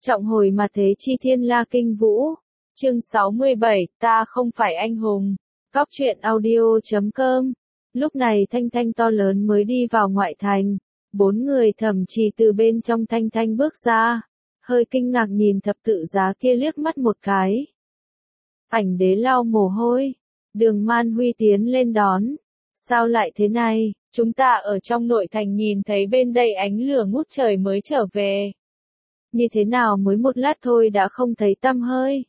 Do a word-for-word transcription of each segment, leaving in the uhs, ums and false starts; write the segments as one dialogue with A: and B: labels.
A: Trọng hồi mặt thế chi thiên la kinh vũ. Chương sáu mươi bảy, ta không phải anh hùng. Góc truyện audio chấm com. Lúc này Thanh Thanh to lớn mới đi vào ngoại thành. Bốn người Thẩm Trì từ bên trong Thanh Thanh bước ra. Hơi kinh ngạc nhìn thập tự giá kia liếc mắt một cái. Ảnh đế lau mồ hôi. Đường Man Huy tiến lên đón. Sao lại thế này, chúng ta ở trong nội thành nhìn thấy bên đây ánh lửa ngút trời mới trở về. Như thế nào mới một lát thôi đã không thấy tăm hơi.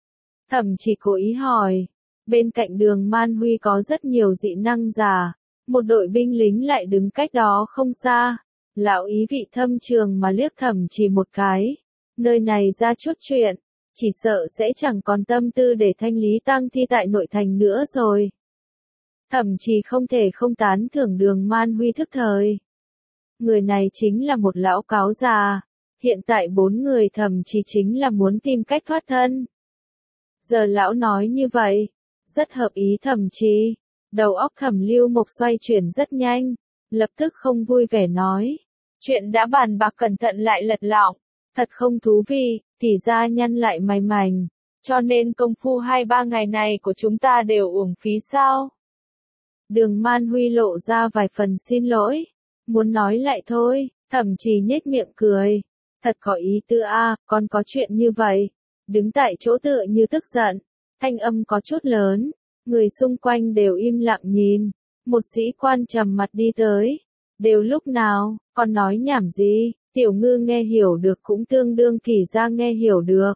A: Thẩm Chỉ cố ý hỏi. Bên cạnh đường Man Huy có rất nhiều dị năng giả. Một đội binh lính lại đứng cách đó không xa. Lão ý vị thâm trường mà liếc Thẩm Chỉ một cái. Nơi này ra chút chuyện. Chỉ sợ sẽ chẳng còn tâm tư để thanh lý tang thi tại nội thành nữa rồi. Thẩm Chỉ không thể không tán thưởng đường Man Huy thức thời. Người này chính là một lão cáo già. Hiện tại bốn người Thẩm Chỉ chính là muốn tìm cách thoát thân. Giờ lão nói như vậy, rất hợp ý Thẩm Chỉ. Đầu óc Thẩm Lưu Mộc xoay chuyển rất nhanh, lập tức không vui vẻ nói. Chuyện đã bàn bạc cẩn thận lại lật lọng, thật không thú vị, tỷ gia nhăn lại mày mảnh. Cho nên công phu hai ba ngày này của chúng ta đều uổng phí sao? Đường Man Huy lộ ra vài phần xin lỗi, muốn nói lại thôi. Thẩm Chỉ nhếch miệng cười. Thật có ý tư a, à, còn có chuyện như vậy. Đứng tại chỗ tựa như tức giận, thanh âm có chút lớn, người xung quanh đều im lặng nhìn. Một sĩ quan trầm mặt đi tới. Đều lúc nào, còn nói nhảm gì, Tiểu Ngư nghe hiểu được cũng tương đương Kỳ gia nghe hiểu được.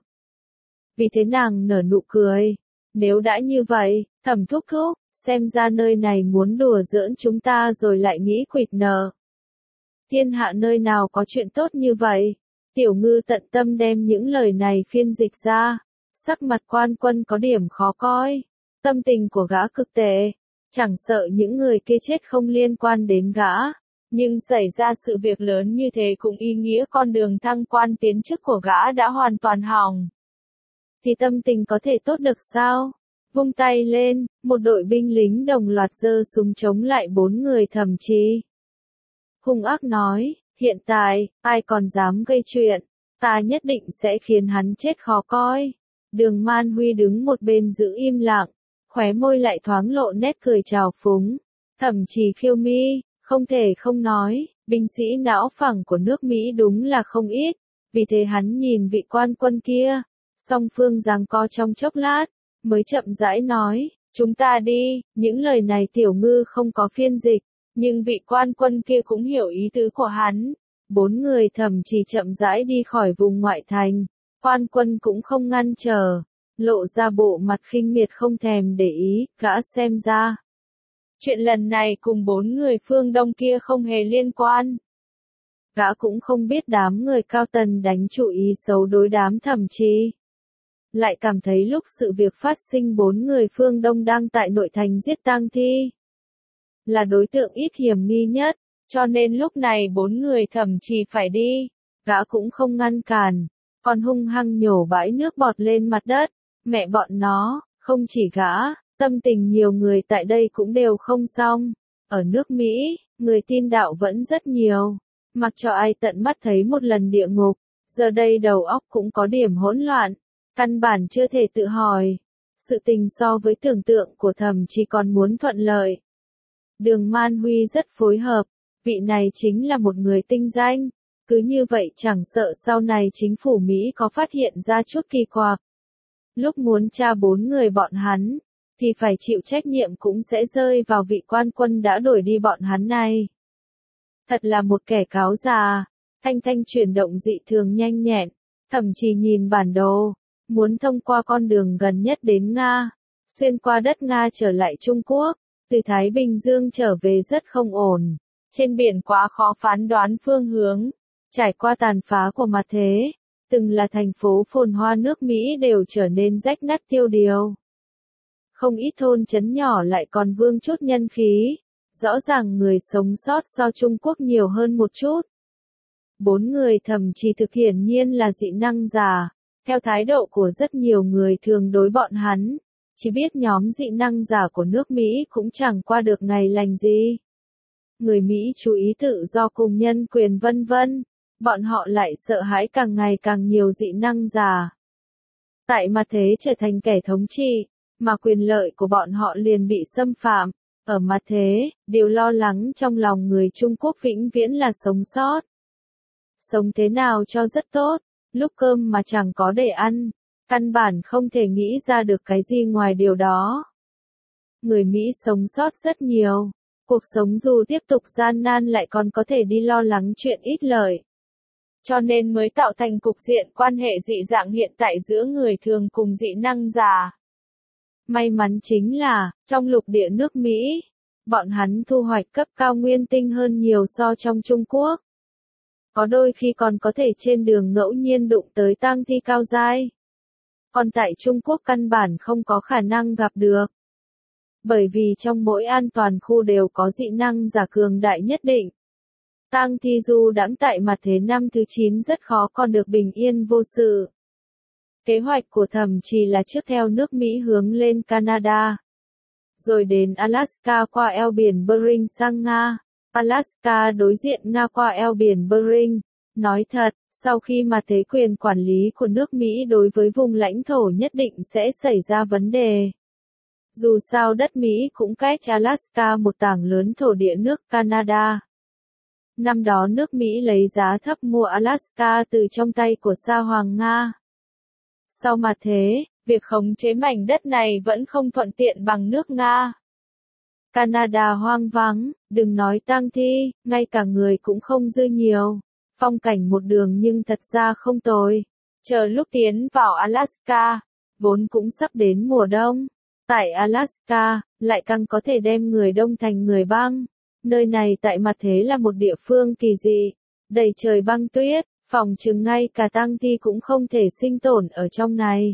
A: Vì thế nàng nở nụ cười. Nếu đã như vậy, Thẩm thúc thúc, xem ra nơi này muốn đùa giỡn chúng ta rồi lại nghĩ quỵt nợ. Thiên hạ nơi nào có chuyện tốt như vậy? Tiểu Ngư tận tâm đem những lời này phiên dịch ra. Sắc mặt Quan Quân có điểm khó coi. Tâm tình của gã cực tệ. Chẳng sợ những người kia chết không liên quan đến gã. Nhưng xảy ra sự việc lớn như thế cũng ý nghĩa con đường thăng quan tiến chức của gã đã hoàn toàn hỏng. Thì tâm tình có thể tốt được sao? Vung tay lên, một đội binh lính đồng loạt giơ súng chống lại bốn người Thẩm Chỉ. Hung ác nói, hiện tại, ai còn dám gây chuyện, ta nhất định sẽ khiến hắn chết khó coi. Đường Man Huy đứng một bên giữ im lặng, khóe môi lại thoáng lộ nét cười trào phúng. Thẩm Chỉ khiêu mi, không thể không nói, binh sĩ não phẳng của nước Mỹ đúng là không ít, vì thế hắn nhìn vị quan quân kia, song phương giằng co trong chốc lát, mới chậm rãi nói, chúng ta đi. Những lời này Tiểu Ngư không có phiên dịch, nhưng vị quan quân kia cũng hiểu ý tứ của hắn. Bốn người Thẩm Chỉ chậm rãi đi khỏi vùng ngoại thành, quan quân cũng không ngăn trở, lộ ra bộ mặt khinh miệt không thèm để ý, gã xem ra. Chuyện lần này cùng bốn người phương Đông kia không hề liên quan. Gã cũng không biết đám người cao tần đánh chủ ý xấu đối đám Thẩm Chỉ. Lại cảm thấy lúc sự việc phát sinh bốn người phương Đông đang tại nội thành giết tang thi. Là đối tượng ít hiểm nghi nhất, cho nên lúc này bốn người Thẩm Chỉ phải đi. Gã cũng không ngăn cản, còn hung hăng nhổ bãi nước bọt lên mặt đất. Mẹ bọn nó, không chỉ gã, tâm tình nhiều người tại đây cũng đều không xong. Ở nước Mỹ, người tin đạo vẫn rất nhiều. Mặc cho ai tận mắt thấy một lần địa ngục, giờ đây đầu óc cũng có điểm hỗn loạn. Căn bản chưa thể tự hỏi. Sự tình so với tưởng tượng của Thẩm Chỉ còn muốn thuận lợi. Đường Man Huy rất phối hợp. Vị này chính là một người tinh danh. Cứ như vậy chẳng sợ sau này chính phủ Mỹ có phát hiện ra chút kỳ quặc. Lúc muốn tra bốn người bọn hắn, thì phải chịu trách nhiệm cũng sẽ rơi vào vị quan quân đã đuổi đi bọn hắn này. Thật là một kẻ cáo già. Thanh Thanh chuyển động dị thường nhanh nhẹn. Thẩm Chỉ nhìn bản đồ, muốn thông qua con đường gần nhất đến Nga, xuyên qua đất Nga trở lại Trung Quốc. Từ Thái Bình Dương trở về rất không ổn. Trên biển quá khó phán đoán phương hướng. Trải qua tàn phá của mặt thế, từng là thành phố phồn hoa nước Mỹ đều trở nên rách nát tiêu điều. Không ít thôn trấn nhỏ lại còn vương chút nhân khí. Rõ ràng người sống sót so Trung Quốc nhiều hơn một chút. Bốn người Thẩm Chỉ thực hiển nhiên là dị năng giả. Theo thái độ của rất nhiều người thường đối bọn hắn, chỉ biết nhóm dị năng giả của nước Mỹ cũng chẳng qua được ngày lành gì. Người Mỹ chú ý tự do cùng nhân quyền vân vân. bọn họ lại sợ hãi càng ngày càng nhiều dị năng giả. Tại mặt thế trở thành kẻ thống trị, mà quyền lợi của bọn họ liền bị xâm phạm. Ở mặt thế, điều lo lắng trong lòng người Trung Quốc vĩnh viễn là sống sót. Sống thế nào cho rất tốt, lúc cơm mà chẳng có để ăn, căn bản không thể nghĩ ra được cái gì ngoài điều đó. Người Mỹ sống sót rất nhiều, cuộc sống dù tiếp tục gian nan lại còn có thể đi lo lắng chuyện ít lợi. Cho nên mới tạo thành cục diện quan hệ dị dạng hiện tại giữa người thường cùng dị năng giả. May mắn chính là, trong lục địa nước Mỹ, bọn hắn thu hoạch cấp cao nguyên tinh hơn nhiều so trong Trung Quốc. Có đôi khi còn có thể trên đường ngẫu nhiên đụng tới tang thi cao giai. Còn tại Trung Quốc căn bản không có khả năng gặp được. Bởi vì trong mỗi an toàn khu đều có dị năng giả cường đại nhất định. Tang thi du đãng tại mặt thế năm thứ chín rất khó còn được bình yên vô sự. Kế hoạch của Thẩm Trì là trước theo nước Mỹ hướng lên Canada, rồi đến Alaska qua eo biển Bering sang Nga, Alaska đối diện Nga qua eo biển Bering. Nói thật, sau khi mà thế quyền quản lý của nước Mỹ đối với vùng lãnh thổ nhất định sẽ xảy ra vấn đề. Dù sao đất Mỹ cũng cách Alaska một tảng lớn thổ địa nước Canada. Năm đó nước Mỹ lấy giá thấp mua Alaska từ trong tay của Sa Hoàng Nga. Sau mà thế, việc khống chế mảnh đất này vẫn không thuận tiện bằng nước Nga. Canada hoang vắng, đừng nói tang thi, ngay cả người cũng không dư nhiều. Phong cảnh một đường nhưng thật ra không tồi. Chờ lúc tiến vào Alaska, vốn cũng sắp đến mùa đông. Tại Alaska, lại càng có thể đem người đông thành người băng. Nơi này tại mặt thế là một địa phương kỳ dị, đầy trời băng tuyết, phòng chừng ngay cả tang thi cũng không thể sinh tồn ở trong này.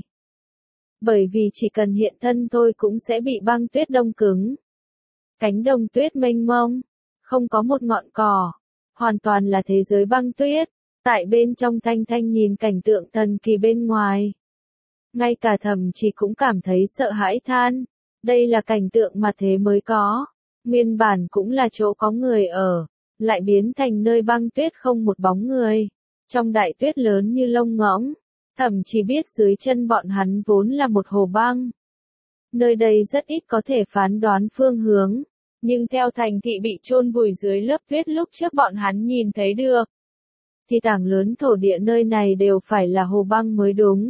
A: Bởi vì chỉ cần hiện thân thôi cũng sẽ bị băng tuyết đông cứng. Cánh đồng tuyết mênh mông, không có một ngọn cỏ, hoàn toàn là thế giới băng tuyết, tại bên trong Thanh Thanh nhìn cảnh tượng thần kỳ bên ngoài. Ngay cả Thẩm Trì cũng cảm thấy sợ hãi than, đây là cảnh tượng mặt thế mới có. Nguyên bản cũng là chỗ có người ở, lại biến thành nơi băng tuyết không một bóng người. Trong đại tuyết lớn như lông ngỗng, Thẩm Trì biết dưới chân bọn hắn vốn là một hồ băng. Nơi đây rất ít có thể phán đoán phương hướng, nhưng theo thành thị bị chôn vùi dưới lớp tuyết lúc trước bọn hắn nhìn thấy được, thì tảng lớn thổ địa nơi này đều phải là hồ băng mới đúng.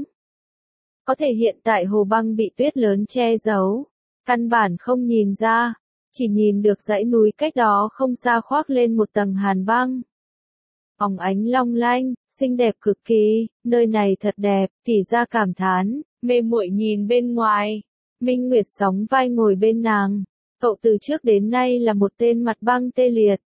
A: Có thể hiện tại hồ băng bị tuyết lớn che giấu, căn bản không nhìn ra. Chỉ nhìn được dãy núi cách đó không xa khoác lên một tầng hàn băng. Óng ánh long lanh, xinh đẹp cực kỳ, nơi này thật đẹp, Tỷ Gia cảm thán, mê muội nhìn bên ngoài. Minh Nguyệt sóng vai ngồi bên nàng, cậu từ trước đến nay là một tên mặt băng tê liệt.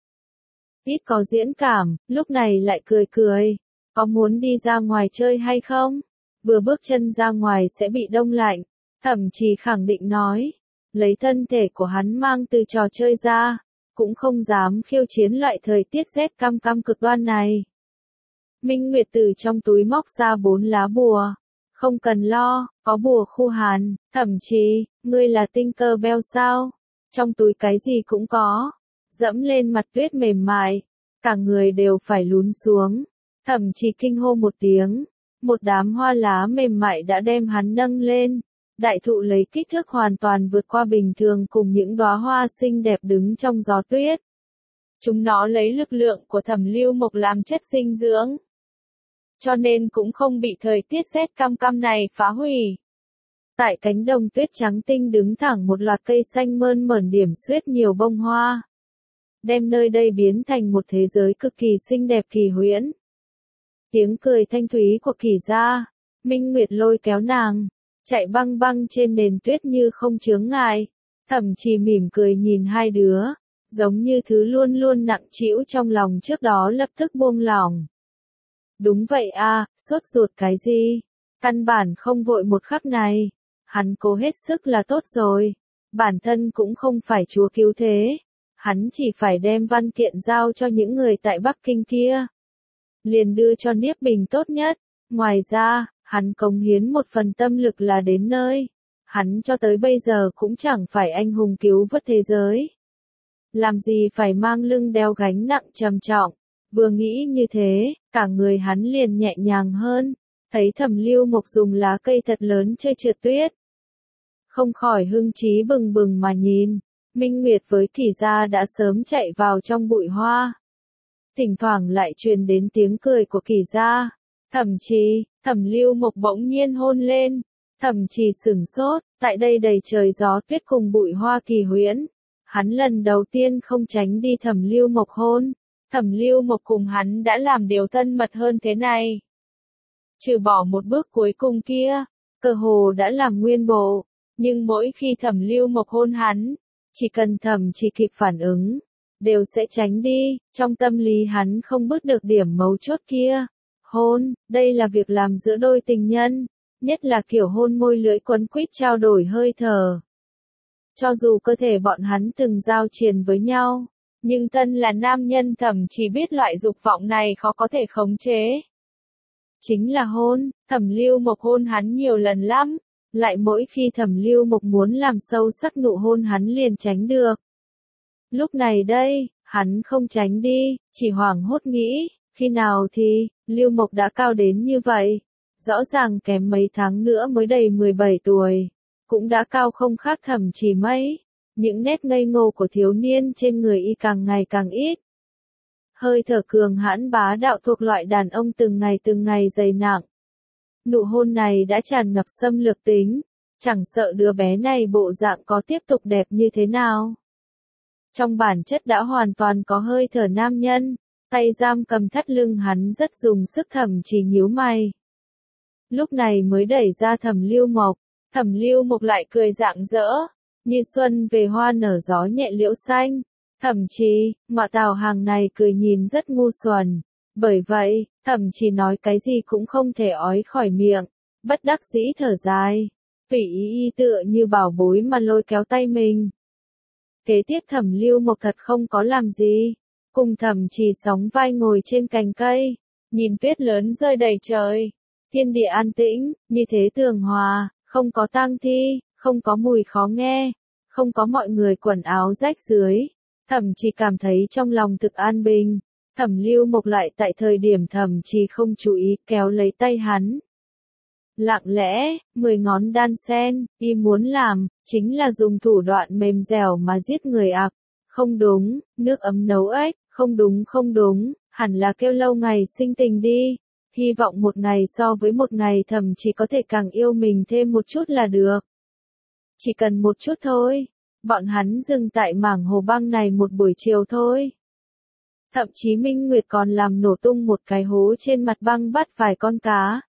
A: Ít có diễn cảm, lúc này lại cười cười, có muốn đi ra ngoài chơi hay không? Vừa bước chân ra ngoài sẽ bị đông lạnh, Thẩm Trì khẳng định nói. Lấy thân thể của hắn mang từ trò chơi ra, cũng không dám khiêu chiến loại thời tiết rét căm căm cực đoan này. Minh Nguyệt từ trong túi móc ra bốn lá bùa. Không cần lo, có bùa khu hàn. Thẩm Trì, ngươi là Tinkerbell sao? Trong túi cái gì cũng có. Dẫm lên mặt tuyết mềm mại, cả người đều phải lún xuống. Thẩm Trì kinh hô một tiếng, một đám hoa lá mềm mại đã đem hắn nâng lên. Đại thụ lấy kích thước hoàn toàn vượt qua bình thường cùng những đóa hoa xinh đẹp đứng trong gió tuyết. Chúng nó lấy lực lượng của Thẩm Lưu Mộc làm chất dinh dưỡng, cho nên cũng không bị thời tiết rét căm căm này phá hủy. Tại cánh đồng tuyết trắng tinh đứng thẳng một loạt cây xanh mơn mởn điểm xuyết nhiều bông hoa, đem nơi đây biến thành một thế giới cực kỳ xinh đẹp kỳ huyễn. Tiếng cười thanh thúy của Kỳ Gia, Minh Nguyệt lôi kéo nàng, chạy băng băng trên nền tuyết như không chướng ngại. Thẩm Trì mỉm cười nhìn hai đứa, giống như thứ luôn luôn nặng trĩu trong lòng trước đó lập tức buông lỏng. Đúng vậy a, sốt ruột cái gì? Căn bản không vội một khắc này. Hắn cố hết sức là tốt rồi. Bản thân cũng không phải chúa cứu thế. Hắn chỉ phải đem văn kiện giao cho những người tại Bắc Kinh kia. Liền đưa cho Niếp Bình tốt nhất. Ngoài ra, hắn cống hiến một phần tâm lực là đến nơi. Hắn cho tới bây giờ cũng chẳng phải anh hùng cứu vớt thế giới. Làm gì phải mang lưng đeo gánh nặng trầm trọng. Vừa nghĩ như thế, cả người hắn liền nhẹ nhàng hơn, thấy Thẩm Lưu Mộc dùng lá cây thật lớn chơi trượt tuyết. Không khỏi hưng trí bừng bừng mà nhìn, Minh Nguyệt với Kỷ Gia đã sớm chạy vào trong bụi hoa. Thỉnh thoảng lại truyền đến tiếng cười của Kỷ Gia. Thẩm Trì, Thẩm Lưu Mộc bỗng nhiên hôn lên. Thẩm Trì sửng sốt, tại đây đầy trời gió tuyết cùng bụi hoa kỳ huyễn. Hắn lần đầu tiên không tránh đi Thẩm Lưu Mộc hôn. Thẩm Lưu Mộc cùng hắn đã làm điều thân mật hơn thế này. Trừ bỏ một bước cuối cùng kia, cơ hồ đã làm nguyên bộ. Nhưng mỗi khi Thẩm Lưu Mộc hôn hắn, chỉ cần Thẩm Trì kịp phản ứng, đều sẽ tránh đi, trong tâm lý hắn không bước được điểm mấu chốt kia. Hôn, đây là việc làm giữa đôi tình nhân, nhất là kiểu hôn môi lưỡi quấn quýt trao đổi hơi thở. Cho dù cơ thể bọn hắn từng giao triền với nhau, nhưng thân là nam nhân Thẩm Trì biết loại dục vọng này khó có thể khống chế. Chính là hôn, Thẩm Lưu Mộc hôn hắn nhiều lần lắm, lại mỗi khi Thẩm Lưu Mộc muốn làm sâu sắc nụ hôn hắn liền tránh được. Lúc này đây, hắn không tránh đi, chỉ hoảng hốt nghĩ, khi nào thì, Lưu Mộc đã cao đến như vậy, rõ ràng kém mấy tháng nữa mới đầy mười bảy tuổi, cũng đã cao không khác Thẩm Trì mấy, những nét ngây ngô của thiếu niên trên người y càng ngày càng ít. Hơi thở cường hãn bá đạo thuộc loại đàn ông từng ngày từng ngày dày nặng. Nụ hôn này đã tràn ngập xâm lược tính, chẳng sợ đứa bé này bộ dạng có tiếp tục đẹp như thế nào. Trong bản chất đã hoàn toàn có hơi thở nam nhân, tay giam cầm thắt lưng hắn rất dùng sức. Thẩm Trì nhíu mày. Lúc này mới đẩy ra Thẩm Lưu Mộc, Thẩm Lưu Mộc lại cười rạng rỡ, như xuân về hoa nở gió nhẹ liễu xanh. Thẩm Trì, ngọa tào hàng này cười nhìn rất ngu xuẩn, bởi vậy, Thẩm Trì nói cái gì cũng không thể ói khỏi miệng, bất đắc dĩ thở dài, Phỉ Y Y tựa như bảo bối mà lôi kéo tay mình. Kế tiếp Thẩm Lưu Mộc thật không có làm gì, cùng Thẩm Trì sóng vai ngồi trên cành cây, nhìn tuyết lớn rơi đầy trời, thiên địa an tĩnh, như thế tường hòa, không có tang thi, không có mùi khó nghe, không có mọi người quần áo rách rưới. Thẩm Trì cảm thấy trong lòng thực an bình. Thẩm Lưu Mộc lại tại thời điểm Thẩm Trì không chú ý kéo lấy tay hắn. Lặng lẽ, mười ngón đan sen, y muốn làm, chính là dùng thủ đoạn mềm dẻo mà giết người ặc. Không đúng, nước ấm nấu ếch, không đúng không đúng, hẳn là kêu lâu ngày sinh tình đi. Hy vọng một ngày so với một ngày Thẩm Trì có thể càng yêu mình thêm một chút là được. Chỉ cần một chút thôi. Bọn hắn dừng tại mảng hồ băng này một buổi chiều thôi. Thậm chí Minh Nguyệt còn làm nổ tung một cái hố trên mặt băng bắt vài con cá.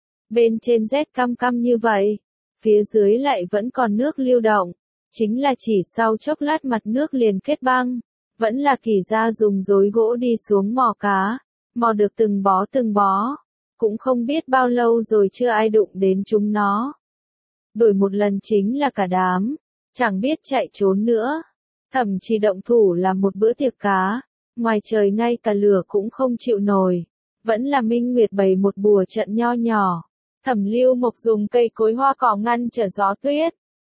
A: Bên trên rét căm căm như vậy, phía dưới lại vẫn còn nước lưu động, chính là chỉ sau chốc lát mặt nước liền kết băng, vẫn là Kỷ Gia dùng rối gỗ đi xuống mò cá, mò được từng bó từng bó, cũng không biết bao lâu rồi chưa ai đụng đến chúng nó. Đổi một lần chính là cả đám, chẳng biết chạy trốn nữa. Thẩm Trì động thủ làm một bữa tiệc cá, ngoài trời ngay cả lửa cũng không chịu nổi, vẫn là Minh Nguyệt bày một bùa trận nho nhỏ. Thẩm Lưu Mộc dùng cây cối hoa cỏ ngăn trở gió tuyết,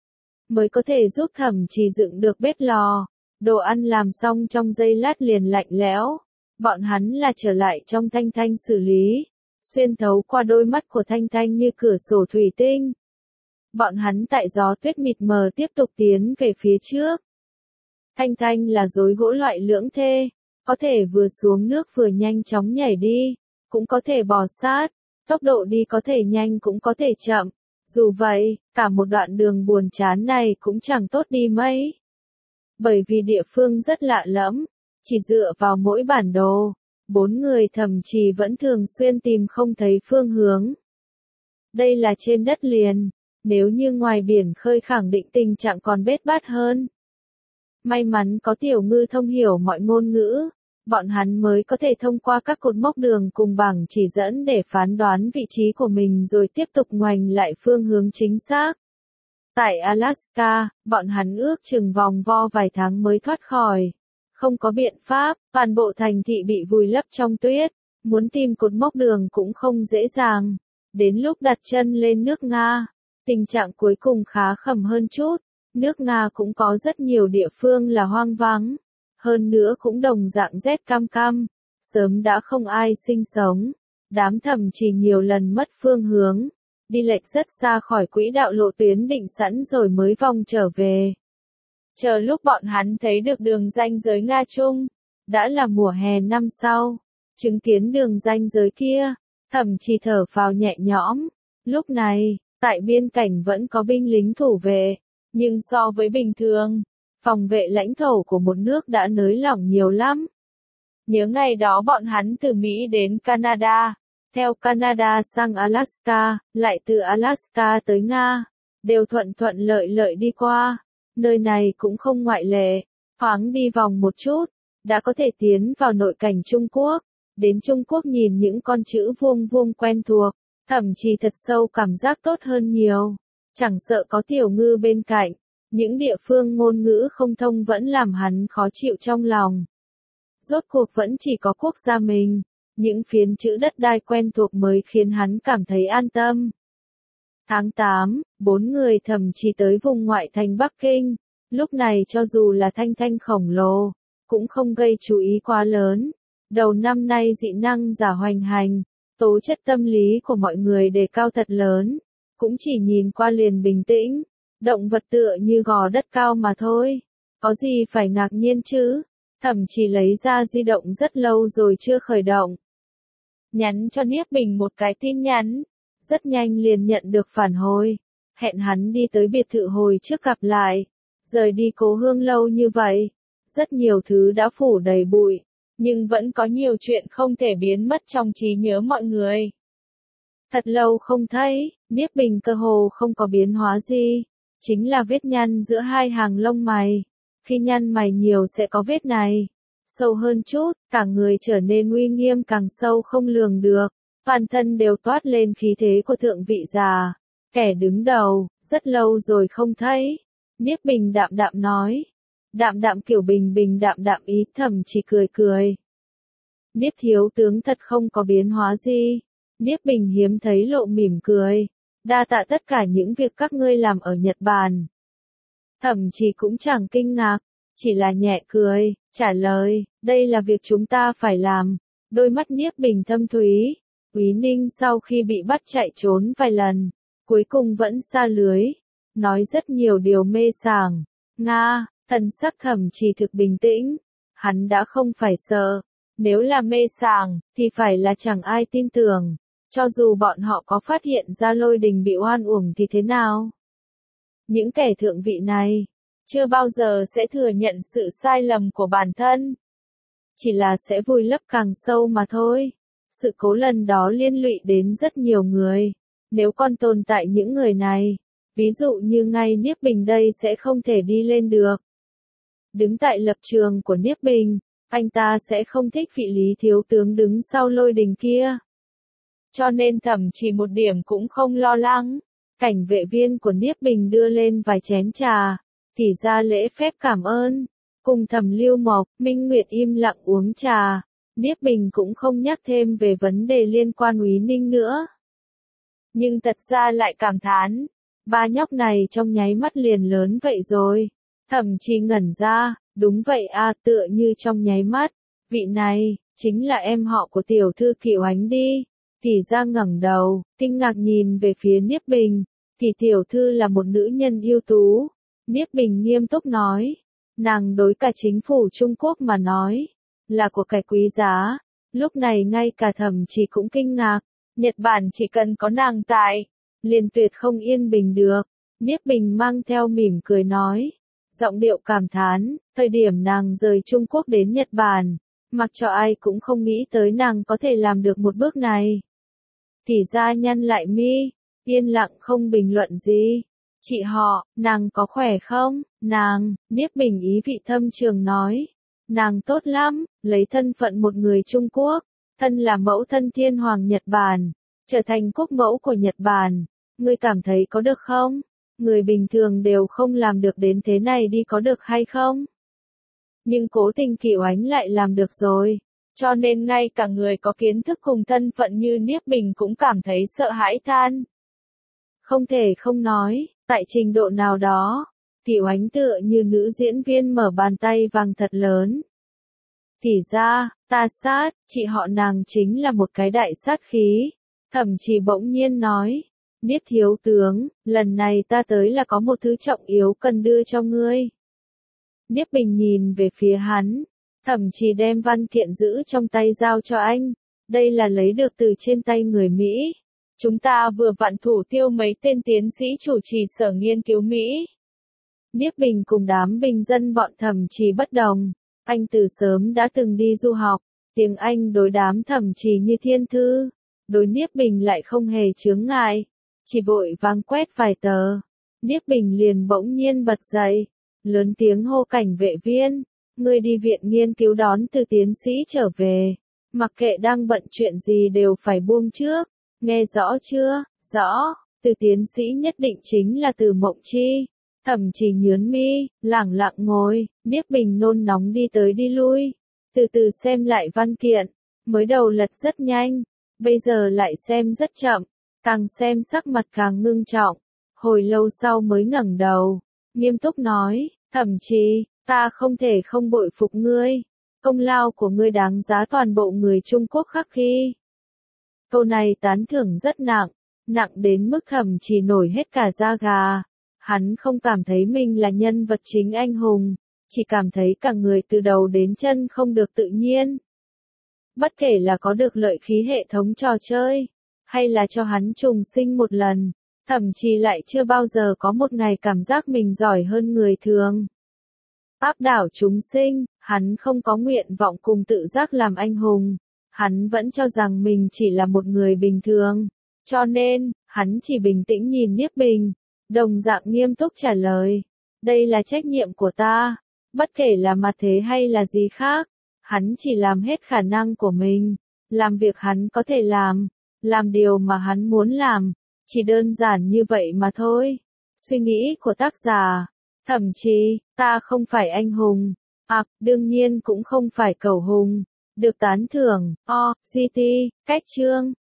A: mới có thể giúp Thẩm Trì dựng được bếp lò. Đồ ăn làm xong trong giây lát liền lạnh lẽo. Bọn hắn là trở lại trong Thanh Thanh xử lý, xuyên thấu qua đôi mắt của Thanh Thanh như cửa sổ thủy tinh. Bọn hắn tại gió tuyết mịt mờ tiếp tục tiến về phía trước. Thanh Thanh là rối gỗ loại lưỡng thê, có thể vừa xuống nước vừa nhanh chóng nhảy đi, cũng có thể bò sát, tốc độ đi có thể nhanh cũng có thể chậm. Dù vậy, cả một đoạn đường buồn chán này cũng chẳng tốt đi mấy. Bởi vì địa phương rất lạ lẫm, chỉ dựa vào mỗi bản đồ, bốn người Thẩm Trì vẫn thường xuyên tìm không thấy phương hướng. Đây là trên đất liền. Nếu như ngoài biển khơi khẳng định tình trạng còn bết bát hơn. May mắn có Tiểu Ngư thông hiểu mọi ngôn ngữ, bọn hắn mới có thể thông qua các cột mốc đường cùng bảng chỉ dẫn để phán đoán vị trí của mình rồi tiếp tục ngoảnh lại phương hướng chính xác. Tại Alaska, bọn hắn ước chừng vòng vo vài tháng mới thoát khỏi. Không có biện pháp, toàn bộ thành thị bị vùi lấp trong tuyết, muốn tìm cột mốc đường cũng không dễ dàng. Đến lúc đặt chân lên nước Nga, tình trạng cuối cùng khá khẩm hơn chút, nước Nga cũng có rất nhiều địa phương là hoang vắng, hơn nữa cũng đồng dạng rét cam cam, sớm đã không ai sinh sống. Đám Thẩm Trì nhiều lần mất phương hướng, đi lệch rất xa khỏi quỹ đạo lộ tuyến định sẵn rồi mới vòng trở về. Chờ lúc bọn hắn thấy được đường ranh giới Nga Trung, đã là mùa hè năm sau, chứng kiến đường ranh giới kia, Thẩm Trì thở phào nhẹ nhõm. Lúc này, tại biên cảnh vẫn có binh lính thủ vệ, nhưng so với bình thường, phòng vệ lãnh thổ của một nước đã nới lỏng nhiều lắm. Nhớ ngày đó bọn hắn từ Mỹ đến Canada, theo Canada sang Alaska, lại từ Alaska tới Nga, đều thuận thuận lợi lợi đi qua. Nơi này cũng không ngoại lệ, thoáng đi vòng một chút, đã có thể tiến vào nội cảnh Trung Quốc. Đến Trung Quốc nhìn những con chữ vuông vuông quen thuộc, Thẩm Trì thật sâu cảm giác tốt hơn nhiều. Chẳng sợ có Tiểu Ngư bên cạnh, những địa phương ngôn ngữ không thông vẫn làm hắn khó chịu trong lòng. Rốt cuộc vẫn chỉ có quốc gia mình, những phiến chữ đất đai quen thuộc mới khiến hắn cảm thấy an tâm. Tháng tám, bốn người Thẩm Trì tới vùng ngoại thành Bắc Kinh. Lúc này cho dù là Thanh Thanh khổng lồ, cũng không gây chú ý quá lớn. Đầu năm nay dị năng giả hoành hành, tố chất tâm lý của mọi người đề cao thật lớn, cũng chỉ nhìn qua liền bình tĩnh, động vật tựa như gò đất cao mà thôi. Có gì phải ngạc nhiên chứ? Thẩm Trì lấy ra di động rất lâu rồi chưa khởi động. Nhắn cho Niếp Bình một cái tin nhắn, rất nhanh liền nhận được phản hồi. Hẹn hắn đi tới biệt thự hồi trước gặp lại. Rời đi cố hương lâu như vậy, rất nhiều thứ đã phủ đầy bụi, nhưng vẫn có nhiều chuyện không thể biến mất trong trí nhớ mọi người. Thật lâu không thấy, Niếp Bình cơ hồ không có biến hóa gì, chính là vết nhăn giữa hai hàng lông mày. Khi nhăn mày nhiều sẽ có vết này, sâu hơn chút, cả người trở nên uy nghiêm càng sâu không lường được, toàn thân đều toát lên khí thế của thượng vị già, kẻ đứng đầu. Rất lâu rồi không thấy. Niếp Bình đạm đạm nói. Đạm đạm kiểu bình bình đạm đạm ý. Thẩm Trì cười cười. Niếp thiếu tướng thật không có biến hóa gì. Niếp Bình hiếm thấy lộ mỉm cười. Đa tạ tất cả những việc các ngươi làm ở Nhật Bản. Thẩm Trì cũng chẳng kinh ngạc, chỉ là nhẹ cười, trả lời, đây là việc chúng ta phải làm. Đôi mắt Niếp Bình thâm thúy. Úy Ninh sau khi bị bắt chạy trốn vài lần, cuối cùng vẫn sa lưới. Nói rất nhiều điều mê sảng. Nga, thần sắc Thẩm Trì thực bình tĩnh. Hắn đã không phải sợ. Nếu là mê sảng, thì phải là chẳng ai tin tưởng. Cho dù bọn họ có phát hiện ra Lôi Đình bị oan uổng thì thế nào? Những kẻ thượng vị này, chưa bao giờ sẽ thừa nhận sự sai lầm của bản thân. Chỉ là sẽ vùi lấp càng sâu mà thôi. Sự cố lần đó liên lụy đến rất nhiều người. Nếu còn tồn tại những người này, ví dụ như ngay Niếp Bình đây sẽ không thể đi lên được. Đứng tại lập trường của Niếp Bình, anh ta sẽ không thích vị Lý thiếu tướng đứng sau Lôi Đình kia. Cho nên Thẩm Trì một điểm cũng không lo lắng. Cảnh vệ viên của Niếp Bình đưa lên vài chén trà, thì ra lễ phép cảm ơn. Cùng Thẩm Lưu Mộc, Minh Nguyệt im lặng uống trà. Niếp Bình cũng không nhắc thêm về vấn đề liên quan Úy Ninh nữa. Nhưng thật ra lại cảm thán, ba nhóc này trong nháy mắt liền lớn vậy rồi. Thẩm Trì ngẩn ra, đúng vậy à, tựa như trong nháy mắt. Vị này, chính là em họ của tiểu thư Kỳ Oánh đi. Tỷ ra ngẩng đầu, kinh ngạc nhìn về phía Niếp Bình. Kỳ tiểu thư là một nữ nhân ưu tú. Niếp Bình nghiêm túc nói. Nàng đối cả chính phủ Trung Quốc mà nói, là của cải quý giá. Lúc này ngay cả Thẩm Trì cũng kinh ngạc. Nhật Bản chỉ cần có nàng tại, liền tuyệt không yên bình được. Niếp Bình mang theo mỉm cười nói. Giọng điệu cảm thán, thời điểm nàng rời Trung Quốc đến Nhật Bản, mặc cho ai cũng không nghĩ tới nàng có thể làm được một bước này. Tỷ ra nhăn lại mi, yên lặng không bình luận gì. Chị họ, nàng có khỏe không? Nàng, Niếp Bình ý vị thâm trường nói. Nàng tốt lắm, lấy thân phận một người Trung Quốc, thân là mẫu thân thiên hoàng Nhật Bản, trở thành quốc mẫu của Nhật Bản. Ngươi cảm thấy có được không? Người bình thường đều không làm được đến thế này đi, có được hay không? Nhưng Cố Tình Kỳ Oánh lại làm được rồi. Cho nên ngay cả người có kiến thức cùng thân phận như Niếp Bình cũng cảm thấy sợ hãi than. Không thể không nói, tại trình độ nào đó, Kỳ Oánh tựa như nữ diễn viên mở bàn tay vàng thật lớn. Thì ra, Ta sát, chị họ nàng chính là một cái đại sát khí. Thẩm Trì bỗng nhiên nói, Niếp thiếu tướng, lần này ta tới là có một thứ trọng yếu cần đưa cho ngươi. Niếp Bình nhìn về phía hắn, Thẩm Trì đem văn kiện giữ trong tay giao cho anh, đây là lấy được từ trên tay người Mỹ. Chúng ta vừa vặn thủ tiêu mấy tên tiến sĩ chủ trì sở nghiên cứu Mỹ. Niếp Bình cùng đám bình dân bọn Thẩm Trì bất đồng, anh từ sớm đã từng đi du học, tiếng Anh đối đám Thẩm Trì như thiên thư, đối Niếp Bình lại không hề chướng ngại, chỉ vội vàng quét vài tờ. Niếp Bình liền bỗng nhiên bật dậy, lớn tiếng hô cảnh vệ viên, ngươi đi viện nghiên cứu đón từ tiến sĩ trở về, mặc kệ đang bận chuyện gì đều phải buông trước, nghe rõ chưa? Rõ, từ tiến sĩ nhất định chính là Từ Mộng Chi. Thẩm Trì nhướng mi, lẳng lặng ngồi, Niếp Bình nôn nóng đi tới đi lui, từ từ xem lại văn kiện, mới đầu lật rất nhanh, bây giờ lại xem rất chậm, càng xem sắc mặt càng ngưng trọng, hồi lâu sau mới ngẩng đầu, nghiêm túc nói, Thẩm Trì, ta không thể không bội phục ngươi, công lao của ngươi đáng giá toàn bộ người Trung Quốc khắc khi. Câu này tán thưởng rất nặng, nặng đến mức Thẩm Trì nổi hết cả da gà. Hắn không cảm thấy mình là nhân vật chính anh hùng, chỉ cảm thấy cả người từ đầu đến chân không được tự nhiên. Bất kể là có được lợi khí hệ thống trò chơi, hay là cho hắn trùng sinh một lần, Thẩm Trì lại chưa bao giờ có một ngày cảm giác mình giỏi hơn người thường. Áp đảo chúng sinh, hắn không có nguyện vọng cùng tự giác làm anh hùng, hắn vẫn cho rằng mình chỉ là một người bình thường, cho nên, hắn chỉ bình tĩnh nhìn Niếp Bình. Đồng dạng nghiêm túc trả lời, đây là trách nhiệm của ta, bất kể là mặt thế hay là gì khác, hắn chỉ làm hết khả năng của mình, làm việc hắn có thể làm, làm điều mà hắn muốn làm, chỉ đơn giản như vậy mà thôi. Suy nghĩ của tác giả, Thẩm Trì, ta không phải anh hùng, à, đương nhiên cũng không phải cẩu hùng, được tán thưởng, o, giê tê, cách chương.